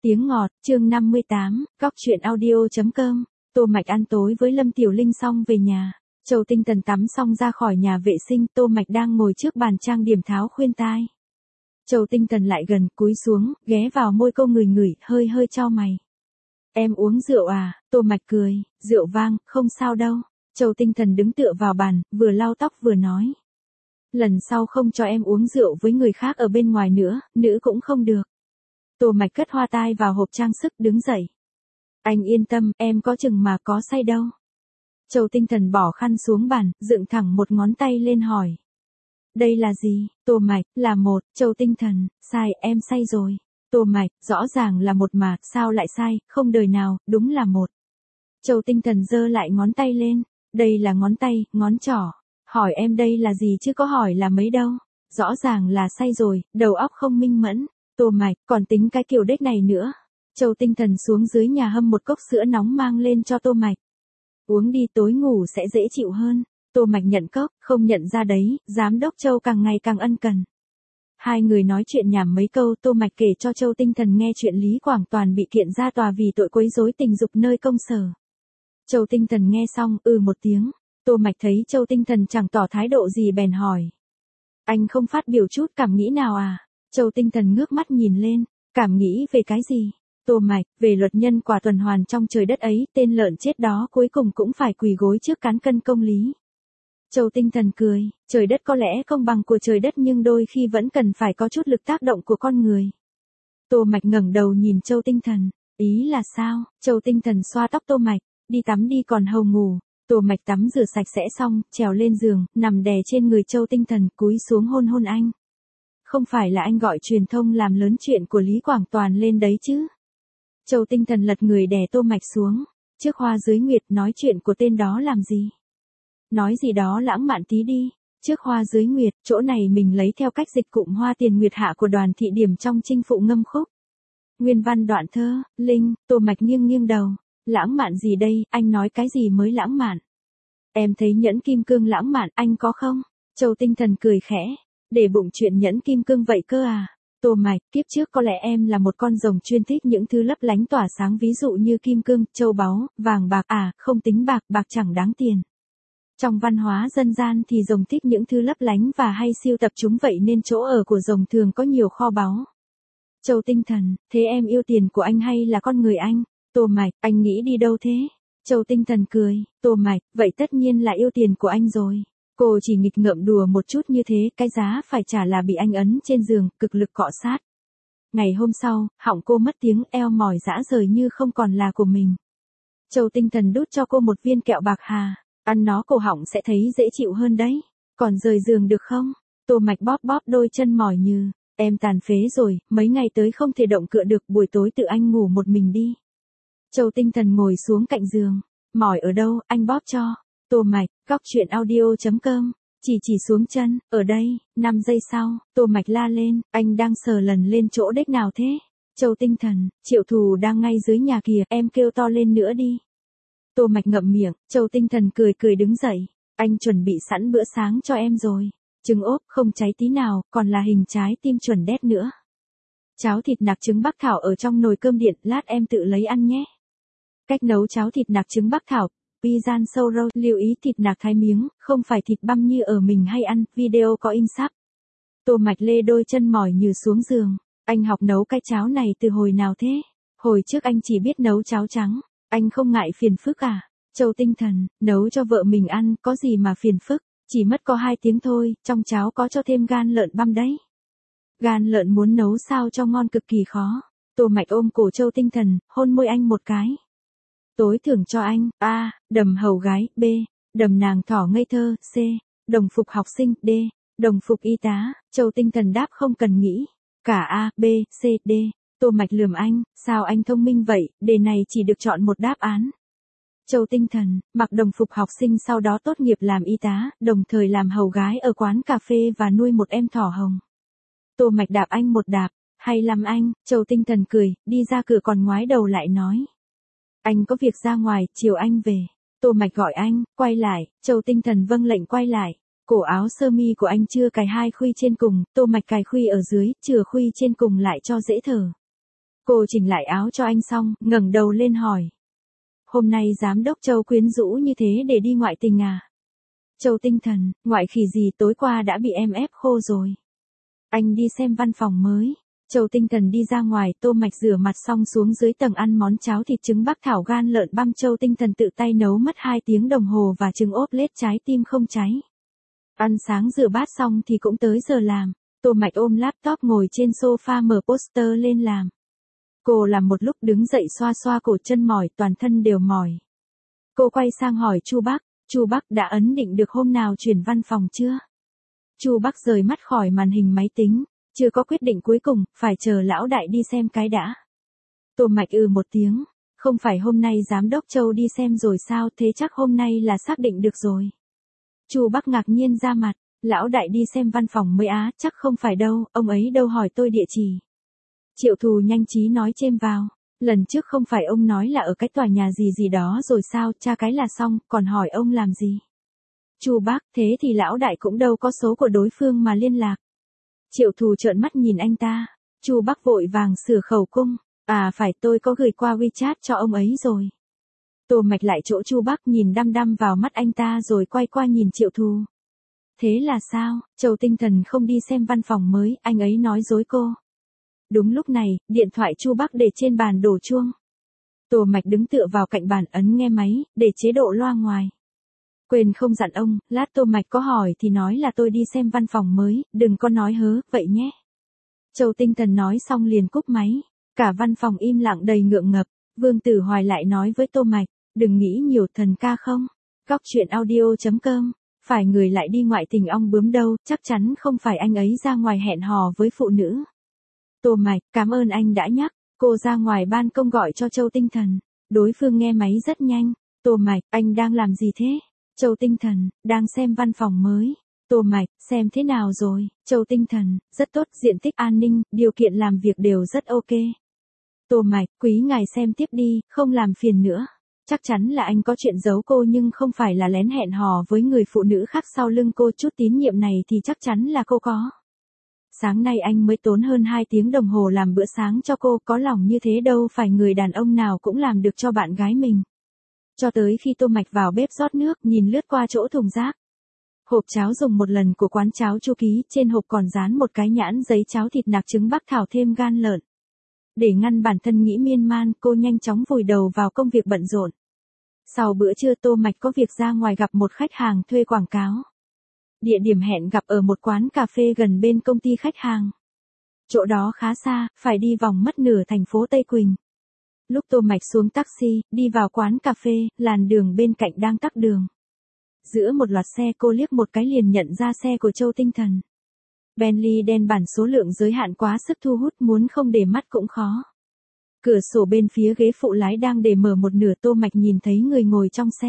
Tiếng ngọt, chương 58, Cóc truyện audio.com. Tô Mạch ăn tối với Lâm Tiểu Linh xong về nhà. Châu Tinh Tần tắm xong ra khỏi nhà vệ sinh, Tô Mạch đang ngồi trước bàn trang điểm tháo khuyên tai. Châu Tinh Tần lại gần, cúi xuống, ghé vào môi cô ngửi, hơi chau mày. Em uống rượu à? Tô Mạch cười, rượu vang, không sao đâu. Châu Tinh Tần đứng tựa vào bàn, vừa lau tóc vừa nói. Lần sau không cho em uống rượu với người khác ở bên ngoài nữa, nữ cũng không được. Tô Mạch cất hoa tai vào hộp trang sức đứng dậy. Anh yên tâm, em có chừng mà có say đâu. Châu Tinh Tần bỏ khăn xuống bàn, dựng thẳng một ngón tay lên hỏi. Đây là gì? Tô Mạch, là một. Châu Tinh Tần, sai, em say rồi. Tô Mạch, rõ ràng là một mà, sao lại sai, không đời nào, đúng là một. Châu Tinh Tần giơ lại ngón tay lên. Đây là ngón tay, ngón trỏ. Hỏi em đây là gì chứ có hỏi là mấy đâu. Rõ ràng là say rồi, đầu óc không minh mẫn. Tô Mạch, còn tính cái kiểu đếch này nữa. Châu Tinh Tần xuống dưới nhà hâm một cốc sữa nóng mang lên cho Tô Mạch. Uống đi tối ngủ sẽ dễ chịu hơn. Tô Mạch nhận cốc, không nhận ra đấy, giám đốc Châu càng ngày càng ân cần. Hai người nói chuyện nhảm mấy câu, Tô Mạch kể cho Châu Tinh Tần nghe chuyện Lý Quảng Toàn bị kiện ra tòa vì tội quấy rối tình dục nơi công sở. Châu Tinh Tần nghe xong, một tiếng. Tô Mạch thấy Châu Tinh Tần chẳng tỏ thái độ gì bèn hỏi. Anh không phát biểu chút cảm nghĩ nào à? Châu Tinh Tần ngước mắt nhìn lên, cảm nghĩ về cái gì? Tô Mạch, về luật nhân quả tuần hoàn trong trời đất ấy, tên lợn chết đó cuối cùng cũng phải quỳ gối trước cán cân công lý. Châu Tinh Tần cười, trời đất có lẽ công bằng của trời đất nhưng đôi khi vẫn cần phải có chút lực tác động của con người. Tô Mạch ngẩng đầu nhìn Châu Tinh Tần, ý là sao? Châu Tinh Tần xoa tóc Tô Mạch, đi tắm đi còn hầu ngủ. Tô Mạch tắm rửa sạch sẽ xong, trèo lên giường, nằm đè trên người Châu Tinh Tần, cúi xuống hôn anh. Không phải là anh gọi truyền thông làm lớn chuyện của Lý Quảng Toàn lên đấy chứ? Châu Tinh Tần lật người đè Tô Mạch xuống, trước hoa dưới nguyệt nói chuyện của tên đó làm gì? Nói gì đó lãng mạn tí đi, trước hoa dưới nguyệt, chỗ này mình lấy theo cách dịch cụm hoa tiền nguyệt hạ của Đoàn Thị Điểm trong Chinh Phụ Ngâm Khúc. Nguyên văn đoạn thơ, Linh, Tô Mạch nghiêng đầu, lãng mạn gì đây, anh nói cái gì mới lãng mạn? Em thấy nhẫn kim cương lãng mạn, anh có không? Châu Tinh Tần cười khẽ, để bụng chuyện nhẫn kim cương vậy cơ à? Tô Mạch, kiếp trước có lẽ em là một con rồng chuyên thích những thứ lấp lánh tỏa sáng ví dụ như kim cương, châu báu, vàng bạc không tính bạc chẳng đáng tiền. Trong văn hóa dân gian thì rồng thích những thứ lấp lánh và hay siêu tập chúng vậy nên chỗ ở của rồng thường có nhiều kho báu. Châu Tinh Tần, thế em yêu tiền của anh hay là con người anh? Tô Mạch, anh nghĩ đi đâu thế? Châu Tinh Tần cười, Tô Mạch, vậy tất nhiên là yêu tiền của anh rồi. Cô chỉ nghịch ngợm đùa một chút như thế, cái giá phải trả là bị anh ấn trên giường, cực lực cọ sát. Ngày hôm sau, họng cô mất tiếng, eo mỏi rã rời như không còn là của mình. Châu Tinh Tần đút cho cô một viên kẹo bạc hà, ăn nó cổ họng sẽ thấy dễ chịu hơn đấy. Còn rời giường được không? Tô Mạch bóp đôi chân mỏi như, em tàn phế rồi, mấy ngày tới không thể động cựa được, buổi tối tự anh ngủ một mình đi. Châu Tinh Tần ngồi xuống cạnh giường, mỏi ở đâu, anh bóp cho. Tô Mạch, Cóc truyện audio.com, chỉ xuống chân, ở đây. 5 giây sau, Tô Mạch la lên, anh đang sờ lần lên chỗ đếch nào thế? Châu Tinh Tần, Triệu Thù đang ngay dưới nhà kìa, em kêu to lên nữa đi. Tô Mạch ngậm miệng, Châu Tinh Tần cười đứng dậy, anh chuẩn bị sẵn bữa sáng cho em rồi. Trứng ốp không cháy tí nào, còn là hình trái tim chuẩn đét nữa. Cháo thịt nạc trứng bắc thảo ở trong nồi cơm điện, lát em tự lấy ăn nhé. Cách nấu cháo thịt nạc trứng bắc thảo. Pisan sâu rau, lưu ý thịt nạc thái miếng, không phải thịt băm như ở mình hay ăn, video có in sắp. Tô Mạch lê đôi chân mỏi như xuống giường, anh học nấu cái cháo này từ hồi nào thế? Hồi trước anh chỉ biết nấu cháo trắng, anh không ngại phiền phức à? Châu Tinh Tần, nấu cho vợ mình ăn, có gì mà phiền phức, chỉ mất có 2 tiếng thôi, trong cháo có cho thêm gan lợn băm đấy. Gan lợn muốn nấu sao cho ngon cực kỳ khó. Tô Mạch ôm cổ Châu Tinh Tần, hôn môi anh một cái. Tối thưởng cho anh, A, đầm hầu gái, B, đầm nàng thỏ ngây thơ, C, đồng phục học sinh, D, đồng phục y tá. Châu Tinh Tần đáp không cần nghĩ. Cả A, B, C, D. Tô Mạch lườm anh, sao anh thông minh vậy, đề này chỉ được chọn một đáp án. Châu Tinh Tần, mặc đồng phục học sinh sau đó tốt nghiệp làm y tá, đồng thời làm hầu gái ở quán cà phê và nuôi một em thỏ hồng. Tô Mạch đạp anh một đạp, hay lắm anh. Châu Tinh Tần cười, đi ra cửa còn ngoái đầu lại nói. Anh có việc ra ngoài, chiều anh về. Tô Mạch gọi anh, quay lại, Châu Tinh Tần vâng lệnh quay lại. Cổ áo sơ mi của anh chưa cài 2 khuy trên cùng, Tô Mạch cài khuy ở dưới, chừa khuy trên cùng lại cho dễ thở. Cô chỉnh lại áo cho anh xong, ngẩng đầu lên hỏi. Hôm nay giám đốc Châu quyến rũ như thế để đi ngoại tình à? Châu tinh thần, ngoại khỉ gì, tối qua đã bị em ép khô rồi. Anh đi xem văn phòng mới. Châu tinh thần đi ra ngoài, Tô Mạch rửa mặt xong xuống dưới tầng ăn món cháo thịt trứng bắc thảo gan lợn băm. Châu tinh thần tự tay nấu mất 2 tiếng đồng hồ và trứng ốp lết trái tim không cháy. Ăn sáng rửa bát xong thì cũng tới giờ làm. Tô Mạch ôm laptop ngồi trên sofa mở poster lên làm. Cô làm một lúc đứng dậy xoa xoa cổ chân mỏi, toàn thân đều mỏi. Cô quay sang hỏi Chu Bắc, Chu Bắc đã ấn định được hôm nào chuyển văn phòng chưa? Chu Bắc rời mắt khỏi màn hình máy tính, chưa có quyết định cuối cùng, phải chờ lão đại đi xem cái đã. Tô Mạch một tiếng, không phải hôm nay giám đốc Châu đi xem rồi sao, thế chắc hôm nay là xác định được rồi. Chu Bắc ngạc nhiên ra mặt, lão đại đi xem văn phòng mới á, chắc không phải đâu, ông ấy đâu hỏi tôi địa chỉ. Triệu Thù nhanh trí nói chêm vào, lần trước không phải ông nói là ở cái tòa nhà gì gì đó rồi sao, tra cái là xong, còn hỏi ông làm gì. Chu Bác, thế thì lão đại cũng đâu có số của đối phương mà liên lạc. Triệu Thù trợn mắt nhìn anh ta, Chu Bác vội vàng sửa khẩu cung, à phải, tôi có gửi qua WeChat cho ông ấy rồi. Tô Mạch lại chỗ Chu Bác, nhìn đăm đăm vào mắt anh ta rồi quay qua nhìn Triệu Thù. Thế là sao, Châu tinh thần không đi xem văn phòng mới, anh ấy nói dối cô. Đúng lúc này, điện thoại Chu Bắc để trên bàn đổ chuông. Tô Mạch đứng tựa vào cạnh bàn ấn nghe máy, để chế độ loa ngoài. Quên không dặn ông, lát Tô Mạch có hỏi thì nói là tôi đi xem văn phòng mới, đừng có nói hớ, vậy nhé. Châu tinh thần nói xong liền cúp máy. Cả văn phòng im lặng đầy ngượng ngập. Vương Tử Hoài lại nói với Tô Mạch, đừng nghĩ nhiều, thần ca không. Góc chuyện audio.com. Phải người lại đi ngoại tình ong bướm đâu, chắc chắn không phải anh ấy ra ngoài hẹn hò với phụ nữ. Tô Mạch, cảm ơn anh đã nhắc. Cô ra ngoài ban công gọi cho Châu tinh thần. Đối phương nghe máy rất nhanh. Tô Mạch, anh đang làm gì thế? Châu tinh thần, đang xem văn phòng mới. Tô Mạch, xem thế nào rồi? Châu tinh thần, rất tốt, diện tích an ninh, điều kiện làm việc đều rất ok. Tô Mạch, quý ngài xem tiếp đi, không làm phiền nữa. Chắc chắn là anh có chuyện giấu cô nhưng không phải là lén hẹn hò với người phụ nữ khác sau lưng cô, chút tín nhiệm này thì chắc chắn là cô có. Sáng nay anh mới tốn hơn 2 tiếng đồng hồ làm bữa sáng cho cô, có lòng như thế đâu phải người đàn ông nào cũng làm được cho bạn gái mình. Cho tới khi Tô Mạch vào bếp rót nước, nhìn lướt qua chỗ thùng rác. Hộp cháo dùng một lần của quán cháo Chu Ký, trên hộp còn dán một cái nhãn giấy cháo thịt nạc trứng bắc thảo thêm gan lợn. Để ngăn bản thân nghĩ miên man, cô nhanh chóng vùi đầu vào công việc bận rộn. Sau bữa trưa Tô Mạch có việc ra ngoài gặp một khách hàng thuê quảng cáo. Địa điểm hẹn gặp ở một quán cà phê gần bên công ty khách hàng. Chỗ đó khá xa, phải đi vòng mất nửa thành phố Tây Quỳnh. Lúc Tô Mạch xuống taxi, đi vào quán cà phê, làn đường bên cạnh đang tắc đường. Giữa một loạt xe cô liếc một cái liền nhận ra xe của Châu tinh thần. Bentley đen bản số lượng giới hạn quá sức thu hút, muốn không để mắt cũng khó. Cửa sổ bên phía ghế phụ lái đang để mở một nửa, Tô Mạch nhìn thấy người ngồi trong xe.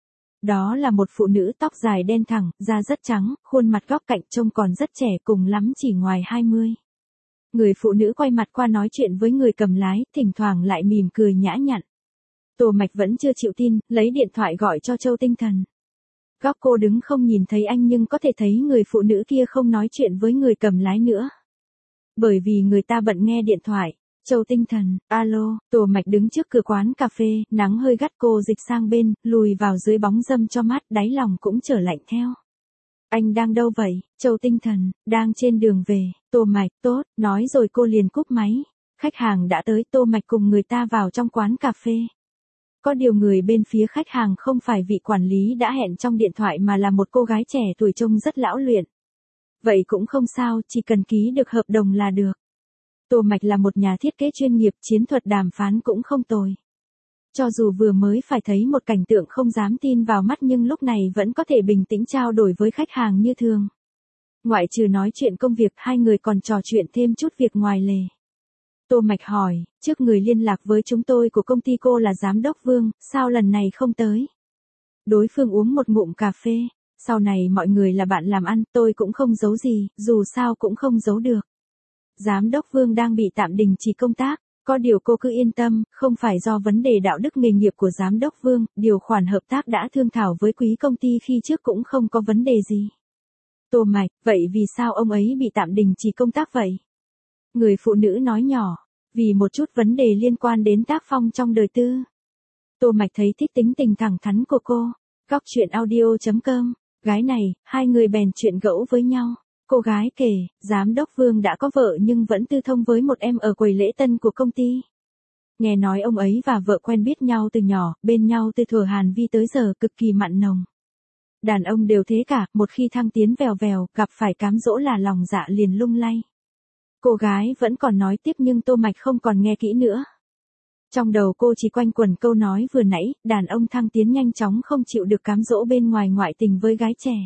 Đó là một phụ nữ tóc dài đen thẳng, da rất trắng, khuôn mặt góc cạnh trông còn rất trẻ, cùng lắm chỉ ngoài 20. Người phụ nữ quay mặt qua nói chuyện với người cầm lái, thỉnh thoảng lại mỉm cười nhã nhặn. Tô Mạch vẫn chưa chịu tin, lấy điện thoại gọi cho Châu tinh thần. Góc cô đứng không nhìn thấy anh nhưng có thể thấy người phụ nữ kia không nói chuyện với người cầm lái nữa. Bởi vì người ta bận nghe điện thoại. Châu tinh thần, alo, Tô Mạch đứng trước cửa quán cà phê, nắng hơi gắt, cô dịch sang bên, lùi vào dưới bóng râm cho mát, đáy lòng cũng trở lạnh theo. Anh đang đâu vậy? Châu tinh thần, đang trên đường về. Tô Mạch, tốt, nói rồi cô liền cúp máy. Khách hàng đã tới, Tô Mạch cùng người ta vào trong quán cà phê. Có điều người bên phía khách hàng không phải vị quản lý đã hẹn trong điện thoại mà là một cô gái trẻ tuổi trông rất lão luyện. Vậy cũng không sao, chỉ cần ký được hợp đồng là được. Tô Mạch là một nhà thiết kế chuyên nghiệp, chiến thuật đàm phán cũng không tồi. Cho dù vừa mới phải thấy một cảnh tượng không dám tin vào mắt nhưng lúc này vẫn có thể bình tĩnh trao đổi với khách hàng như thường. Ngoại trừ nói chuyện công việc, hai người còn trò chuyện thêm chút việc ngoài lề. Tô Mạch hỏi, trước người liên lạc với chúng tôi của công ty cô là giám đốc Vương, sao lần này không tới? Đối phương uống một ngụm cà phê, sau này mọi người là bạn làm ăn, tôi cũng không giấu gì, dù sao cũng không giấu được. Giám đốc Vương đang bị tạm đình chỉ công tác, có điều cô cứ yên tâm, không phải do vấn đề đạo đức nghề nghiệp của giám đốc Vương, điều khoản hợp tác đã thương thảo với quý công ty khi trước cũng không có vấn đề gì. Tô Mạch, vậy vì sao ông ấy bị tạm đình chỉ công tác vậy? Người phụ nữ nói nhỏ, Vì một chút vấn đề liên quan đến tác phong trong đời tư. Tô Mạch thấy thích tính tình thẳng thắn của cô. Góc chuyện audio.com. Gái này, hai người bèn chuyện gẫu với nhau. Cô gái kể, giám đốc Vương đã có vợ nhưng vẫn tư thông với một em ở quầy lễ tân của công ty. Nghe nói ông ấy và vợ quen biết nhau từ nhỏ, bên nhau từ thuở Hàn Vi tới giờ cực kỳ mặn nồng. Đàn ông đều thế cả, một khi thăng tiến vèo vèo, gặp phải cám dỗ là lòng dạ liền lung lay. Cô gái vẫn còn nói tiếp nhưng Tô Mạch không còn nghe kỹ nữa. Trong đầu cô chỉ quanh quẩn câu nói vừa nãy, đàn ông thăng tiến nhanh chóng không chịu được cám dỗ bên ngoài ngoại tình với gái trẻ.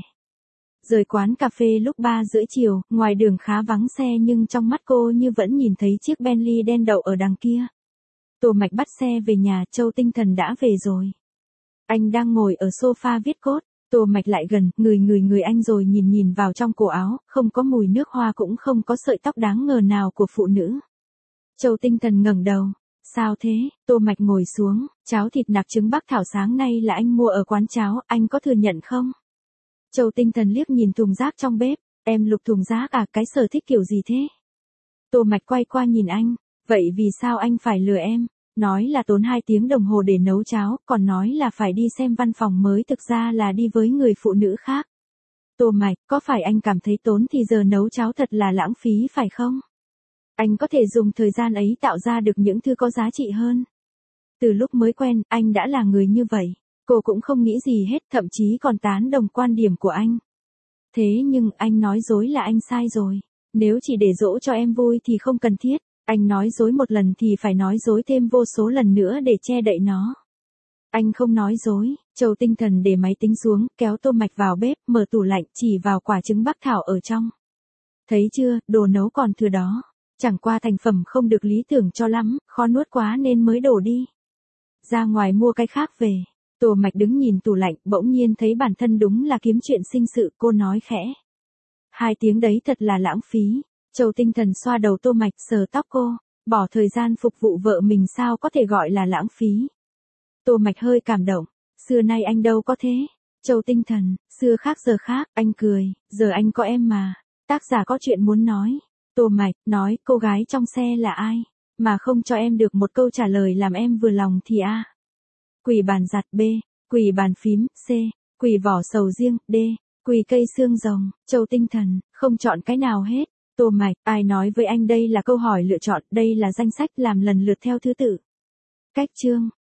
Rời quán cà phê lúc 3 rưỡi chiều, ngoài đường khá vắng xe nhưng trong mắt cô như vẫn nhìn thấy chiếc Bentley đen đậu ở đằng kia. Tô Mạch bắt xe về nhà, Châu Tinh Thần đã về rồi. Anh đang ngồi ở sofa viết code. Tô Mạch lại gần, người anh rồi nhìn vào trong cổ áo, không có mùi nước hoa cũng không có sợi tóc đáng ngờ nào của phụ nữ. Châu Tinh Thần ngẩng đầu. Sao thế? Tô Mạch ngồi xuống, cháo thịt nạc trứng bắc thảo sáng nay là anh mua ở quán cháo, anh có thừa nhận không? Châu Tinh Thần liếc nhìn thùng rác trong bếp, em lục thùng rác à, cái sở thích kiểu gì thế? Tô Mạch quay qua nhìn anh, vậy vì sao anh phải lừa em? Nói là tốn 2 tiếng đồng hồ để nấu cháo, còn nói là phải đi xem văn phòng mới thực ra là đi với người phụ nữ khác. Tô Mạch, có phải anh cảm thấy tốn thì giờ nấu cháo thật là lãng phí phải không? Anh có thể dùng thời gian ấy tạo ra được những thứ có giá trị hơn. Từ lúc mới quen, anh đã là người như vậy. Cô cũng không nghĩ gì hết, thậm chí còn tán đồng quan điểm của anh. Thế nhưng anh nói dối là anh sai rồi. Nếu chỉ để dỗ cho em vui thì không cần thiết. Anh nói dối một lần thì phải nói dối thêm vô số lần nữa để che đậy nó. Anh không nói dối. Châu Tinh Thần để máy tính xuống, kéo Tô Mạch vào bếp, mở tủ lạnh, chỉ vào quả trứng bắc thảo ở trong. Thấy chưa, đồ nấu còn thừa đó. Chẳng qua thành phẩm không được lý tưởng cho lắm, khó nuốt quá nên mới đổ đi. Ra ngoài mua cái khác về. Tô Mạch đứng nhìn tủ lạnh, bỗng nhiên thấy bản thân đúng là kiếm chuyện sinh sự, cô nói khẽ. 2 tiếng đấy thật là lãng phí. Châu Tinh Thần xoa đầu Tô Mạch, sờ tóc cô, bỏ thời gian phục vụ vợ mình sao có thể gọi là lãng phí. Tô Mạch hơi cảm động, xưa nay anh đâu có thế. Châu Tinh Thần, xưa khác giờ khác, anh cười, giờ anh có em mà. Tác giả có chuyện muốn nói. Tô Mạch, nói, cô gái trong xe là ai? Mà không cho em được một câu trả lời làm em vừa lòng thì A. Quỷ bàn giặt B. Quỷ bàn phím C. Quỷ vỏ sầu riêng D. Quỷ cây xương rồng. Châu Tinh Thần, không chọn cái nào hết. Tô Mạch, ai nói với anh đây là câu hỏi lựa chọn, đây là danh sách làm lần lượt theo thứ tự. Cách chương.